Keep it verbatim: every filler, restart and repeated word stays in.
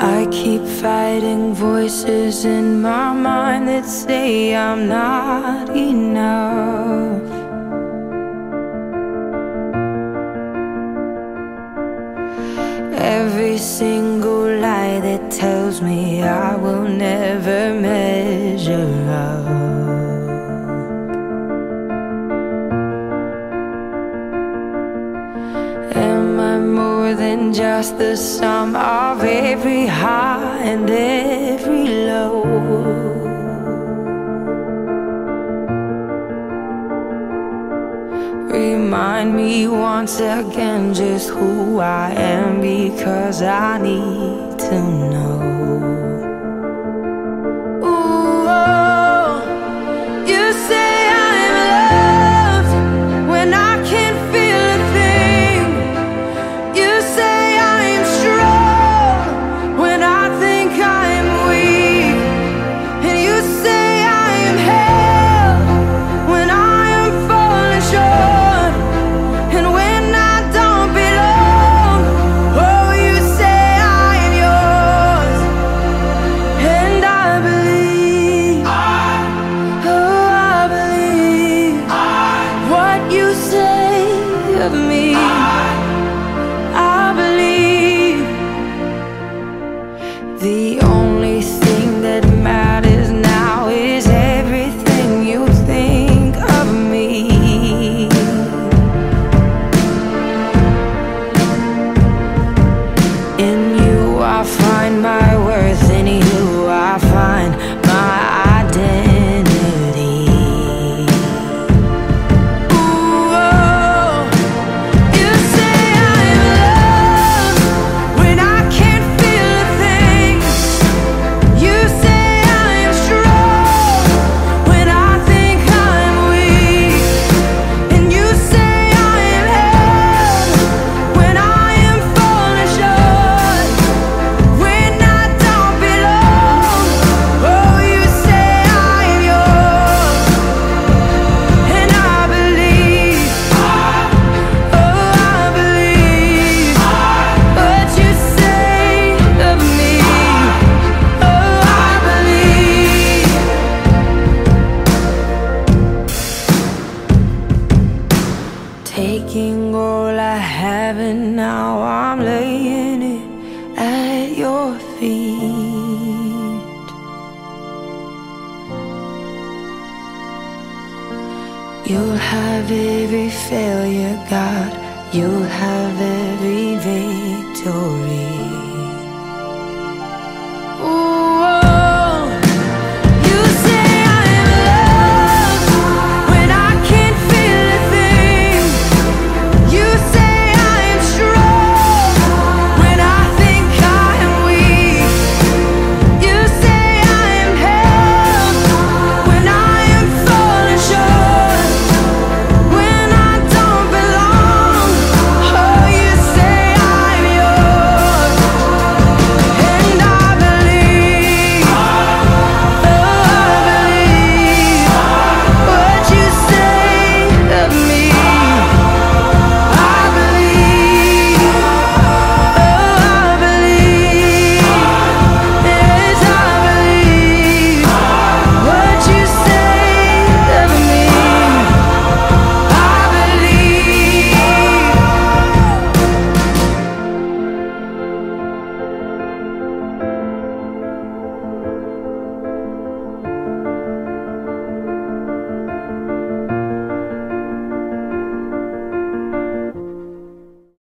I keep fighting voices in my mind that say I'm not enough. Every single lie that tells me I will never measure up. Am I more than just the sum of every high and every low? Remind me once again just who I am, because I need to know. Ooh, oh, you say I'm loved when I can't feel a thing. You say I'm strong when I think I'm weak. And you say I am held when I am falling short. And when I don't belong, oh, you say I am yours. And I believe, oh, I believe what you say of me. I believe the only thing that matters now is everything you think of me. In you I find my worth, in you I find my identity. Ooh, oh, you say I'm loved when I can't feel a thing. You say I am strong when I think I'm weak. And you say I am held when I am falling short. When I don't belong, oh, you say I am yours. And I believe, oh, I believe what you say of me. Oh, I believe. Taking all I have and now I'm laying it at your feet. You'll have every failure, God. You'll have every victory.